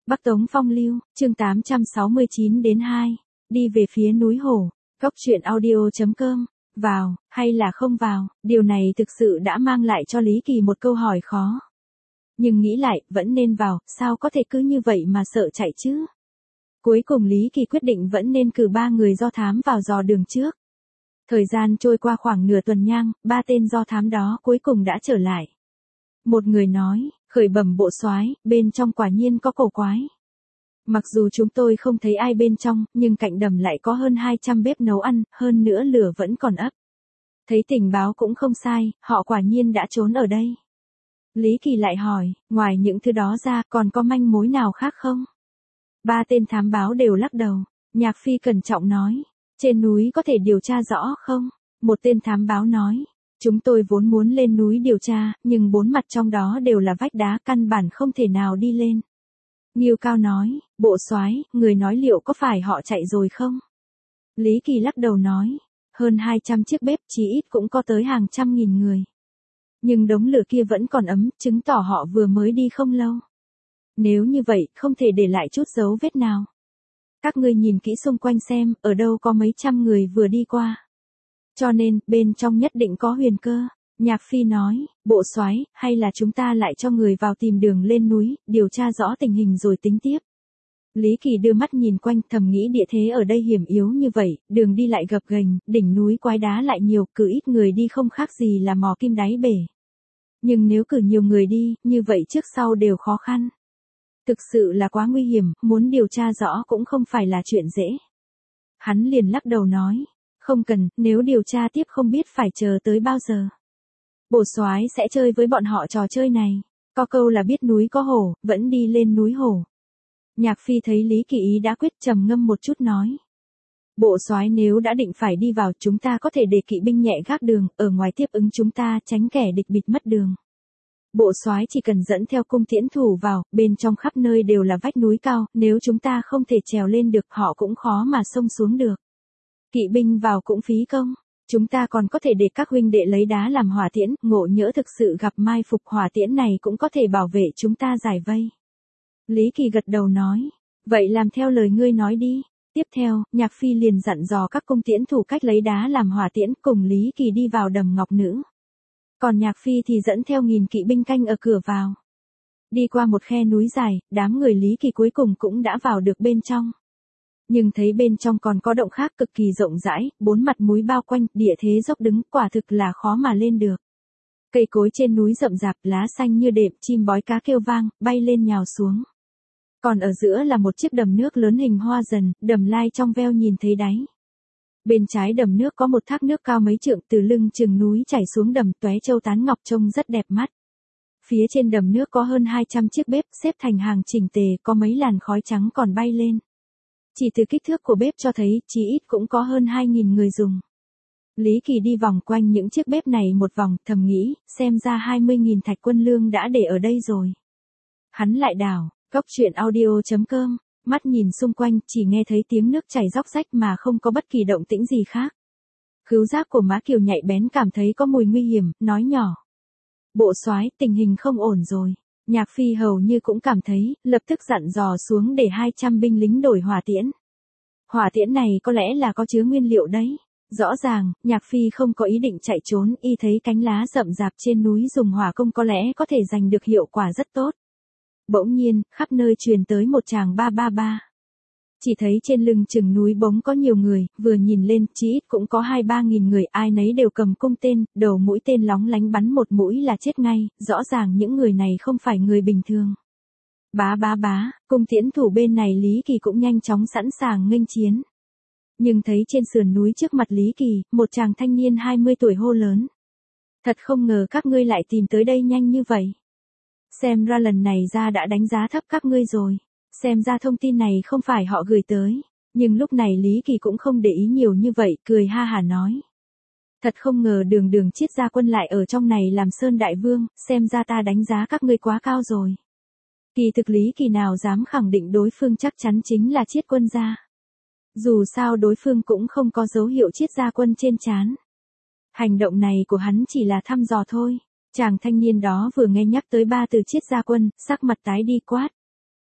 Bắc Tống Phong Lưu, chương 869 đến 2. Đi về phía núi Hổ. Cốc truyện audio.com. Vào, hay là không vào, điều này thực sự đã mang lại cho Lý Kỳ một câu hỏi khó. Nhưng nghĩ lại, vẫn nên vào, sao có thể cứ như vậy mà sợ chạy chứ? Cuối cùng Lý Kỳ quyết định vẫn nên cử 3 người do thám vào dò đường trước. Thời gian trôi qua khoảng nửa tuần nhang, 3 tên do thám đó cuối cùng đã trở lại. Một người nói, khởi bẩm bộ soái, bên trong quả nhiên có cổ quái. Mặc dù chúng tôi không thấy ai bên trong, nhưng cạnh đầm lại có hơn 200 bếp nấu ăn, hơn nữa lửa vẫn còn ấp. Thấy tình báo cũng không sai, họ quả nhiên đã trốn ở đây. Lý Kỳ lại hỏi, ngoài những thứ đó ra còn có manh mối nào khác không? 3 tên thám báo đều lắc đầu. Nhạc Phi cẩn trọng nói, trên núi có thể điều tra rõ không? Một tên thám báo nói, chúng tôi vốn muốn lên núi điều tra, nhưng 4 mặt trong đó đều là vách đá, căn bản không thể nào đi lên. Ngưu Cao nói, bộ soái, người nói liệu có phải họ chạy rồi không? Lý Kỳ lắc đầu nói, hơn 200 chiếc bếp chí ít cũng có tới hàng trăm nghìn người. Nhưng đống lửa kia vẫn còn ấm, chứng tỏ họ vừa mới đi không lâu. Nếu như vậy, không thể để lại chút dấu vết nào. Các ngươi nhìn kỹ xung quanh xem, ở đâu có mấy trăm người vừa đi qua. Cho nên, bên trong nhất định có huyền cơ. Nhạc Phi nói, bộ soái, hay là chúng ta lại cho người vào tìm đường lên núi, điều tra rõ tình hình rồi tính tiếp. Lý Kỳ đưa mắt nhìn quanh, thầm nghĩ địa thế ở đây hiểm yếu như vậy, đường đi lại gập ghềnh, đỉnh núi quái đá lại nhiều, cử ít người đi không khác gì là mò kim đáy bể. Nhưng nếu cử nhiều người đi, như vậy trước sau đều khó khăn. Thực sự là quá nguy hiểm, muốn điều tra rõ cũng không phải là chuyện dễ. Hắn liền lắc đầu nói, không cần, nếu điều tra tiếp không biết phải chờ tới bao giờ. Bộ soái sẽ chơi với bọn họ trò chơi này. Có câu là biết núi có hổ, vẫn đi lên núi hổ. Nhạc Phi thấy Lý Kỳ ý đã quyết, trầm ngâm một chút nói. Bộ soái nếu đã định phải đi vào, chúng ta có thể để kỵ binh nhẹ gác đường, ở ngoài tiếp ứng chúng ta, tránh kẻ địch bịt mất đường. Bộ soái chỉ cần dẫn theo cung tiễn thủ vào, bên trong khắp nơi đều là vách núi cao, nếu chúng ta không thể trèo lên được, họ cũng khó mà xông xuống được. Kỵ binh vào cũng phí công. Chúng ta còn có thể để các huynh đệ lấy đá làm hỏa tiễn, ngộ nhỡ thực sự gặp mai phục, hỏa tiễn này cũng có thể bảo vệ chúng ta giải vây. Lý Kỳ gật đầu nói, vậy làm theo lời ngươi nói đi. Tiếp theo, Nhạc Phi liền dặn dò các cung tiễn thủ cách lấy đá làm hỏa tiễn, cùng Lý Kỳ đi vào đầm Ngọc Nữ. Còn Nhạc Phi thì dẫn theo 1000 kỵ binh canh ở cửa vào. Đi qua một khe núi dài, đám người Lý Kỳ cuối cùng cũng đã vào được bên trong. Nhưng thấy bên trong còn có động khác cực kỳ rộng rãi, 4 mặt núi bao quanh, địa thế dốc đứng, quả thực là khó mà lên được. Cây cối trên núi rậm rạp, lá xanh như đệm, chim bói cá kêu vang, bay lên nhào xuống. Còn ở giữa là một chiếc đầm nước lớn hình hoa dần, đầm lai trong veo nhìn thấy đáy. Bên trái đầm nước có một thác nước cao mấy trượng, từ lưng chừng núi chảy xuống đầm, tóe châu tán ngọc trông rất đẹp mắt. Phía trên đầm nước có hơn 200 chiếc bếp xếp thành hàng chỉnh tề, có mấy làn khói trắng còn bay lên. Chỉ từ kích thước của bếp cho thấy, chí ít cũng có hơn 2000 người dùng. Lý Kỳ đi vòng quanh những chiếc bếp này một vòng, thầm nghĩ, xem ra 20.000 thạch quân lương đã để ở đây rồi. Hắn lại đảo, cốc truyện audio.com, mắt nhìn xung quanh, chỉ nghe thấy tiếng nước chảy róc rách mà không có bất kỳ động tĩnh gì khác. Khứu giác của Mã Kiều nhạy bén cảm thấy có mùi nguy hiểm, nói nhỏ. Bộ soái, tình hình không ổn rồi. Nhạc Phi hầu như cũng cảm thấy, lập tức dặn dò xuống để 200 binh lính đổi hỏa tiễn. Hỏa tiễn này có lẽ là có chứa nguyên liệu đấy. Rõ ràng, Nhạc Phi không có ý định chạy trốn, y thấy cánh lá rậm rạp trên núi dùng hỏa công có lẽ có thể giành được hiệu quả rất tốt. Bỗng nhiên, khắp nơi truyền tới một tràng ba ba ba. Chỉ thấy trên lưng chừng núi bỗng có nhiều người, vừa nhìn lên, chí ít cũng có 2-3 nghìn người, ai nấy đều cầm cung tên, đầu mũi tên lóng lánh bắn một mũi là chết ngay, rõ ràng những người này không phải người bình thường. Bá bá bá, cung tiễn thủ bên này Lý Kỳ cũng nhanh chóng sẵn sàng nghênh chiến. Nhưng thấy trên sườn núi trước mặt Lý Kỳ, một chàng thanh niên 20 tuổi hô lớn. Thật không ngờ các ngươi lại tìm tới đây nhanh như vậy. Xem ra lần này ra đã đánh giá thấp các ngươi rồi. Xem ra thông tin này không phải họ gửi tới. Nhưng lúc này Lý Kỳ cũng không để ý nhiều như vậy, cười ha hả nói. Thật không ngờ đường Chiết gia quân lại ở trong này làm Sơn Đại Vương, xem ra ta đánh giá các ngươi quá cao rồi. Kỳ thực Lý Kỳ nào dám khẳng định đối phương chắc chắn chính là Chiết quân gia. Dù sao đối phương cũng không có dấu hiệu Chiết gia quân trên trán. Hành động này của hắn chỉ là thăm dò thôi. Chàng thanh niên đó vừa nghe nhắc tới 3 từ Chiết gia quân, sắc mặt tái đi quát.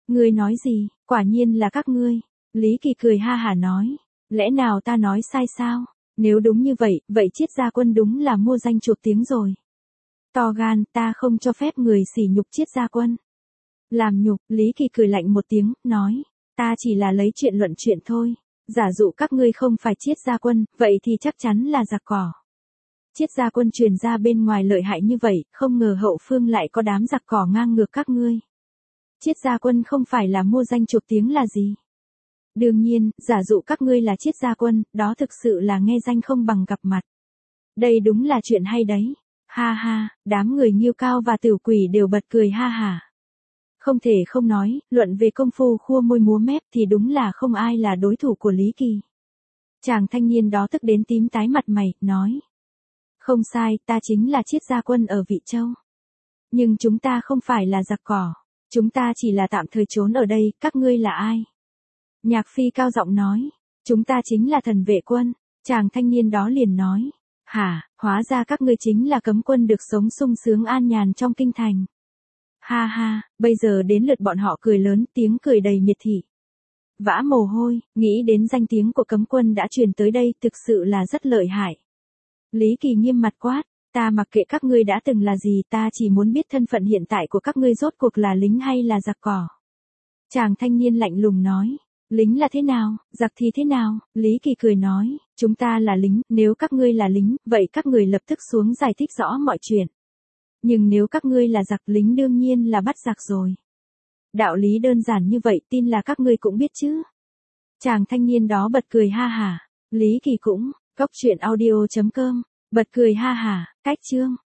Ngươi nói gì, quả nhiên là các ngươi. Lý Kỳ cười ha hả nói. Lẽ nào ta nói sai sao? Nếu đúng như vậy, vậy Triết Gia Quân đúng là mua danh chuộc tiếng rồi. To gan, ta không cho phép người sỉ nhục Triết Gia Quân. Làm nhục, Lý Kỳ cười lạnh một tiếng, nói. Ta chỉ là lấy chuyện luận chuyện thôi. Giả dụ các ngươi không phải Triết Gia Quân, vậy thì chắc chắn là giặc cỏ. Triết Gia Quân truyền ra bên ngoài lợi hại như vậy, không ngờ hậu phương lại có đám giặc cỏ ngang ngược các ngươi. Triết Gia Quân không phải là mua danh chuộc tiếng là gì? Đương nhiên, giả dụ các ngươi là Triết Gia Quân, đó thực sự là nghe danh không bằng gặp mặt. Đây đúng là chuyện hay đấy. Ha ha, đám người Nghiêu Cao và Tiểu Quỷ đều bật cười ha hả. Không thể không nói, luận về công phu khua môi múa mép thì đúng là không ai là đối thủ của Lý Kỳ. Chàng thanh niên đó tức đến tím tái mặt mày, nói. Không sai, ta chính là Triết Gia Quân ở Vị Châu. Nhưng chúng ta không phải là giặc cỏ. Chúng ta chỉ là tạm thời trốn ở đây, các ngươi là ai? Nhạc Phi cao giọng nói. Chúng ta chính là Thần Vệ Quân. Chàng thanh niên đó liền nói. Hả, hóa ra các ngươi chính là cấm quân được sống sung sướng an nhàn trong kinh thành. Ha ha, bây giờ đến lượt bọn họ cười lớn, tiếng cười đầy miệt thị. Vã mồ hôi, nghĩ đến danh tiếng của cấm quân đã truyền tới đây thực sự là rất lợi hại. Lý Kỳ nghiêm mặt quát, ta mặc kệ các ngươi đã từng là gì, ta chỉ muốn biết thân phận hiện tại của các ngươi rốt cuộc là lính hay là giặc cỏ. Chàng thanh niên lạnh lùng nói, lính là thế nào, giặc thì thế nào, Lý Kỳ cười nói, chúng ta là lính, nếu các ngươi là lính, vậy các người lập tức xuống giải thích rõ mọi chuyện. Nhưng nếu các ngươi là giặc, lính đương nhiên là bắt giặc rồi. Đạo lý đơn giản như vậy tin là các ngươi cũng biết chứ. Chàng thanh niên đó bật cười ha hả, Lý Kỳ cũng, cốc truyện audio.com, bật cười ha hả, cách chương.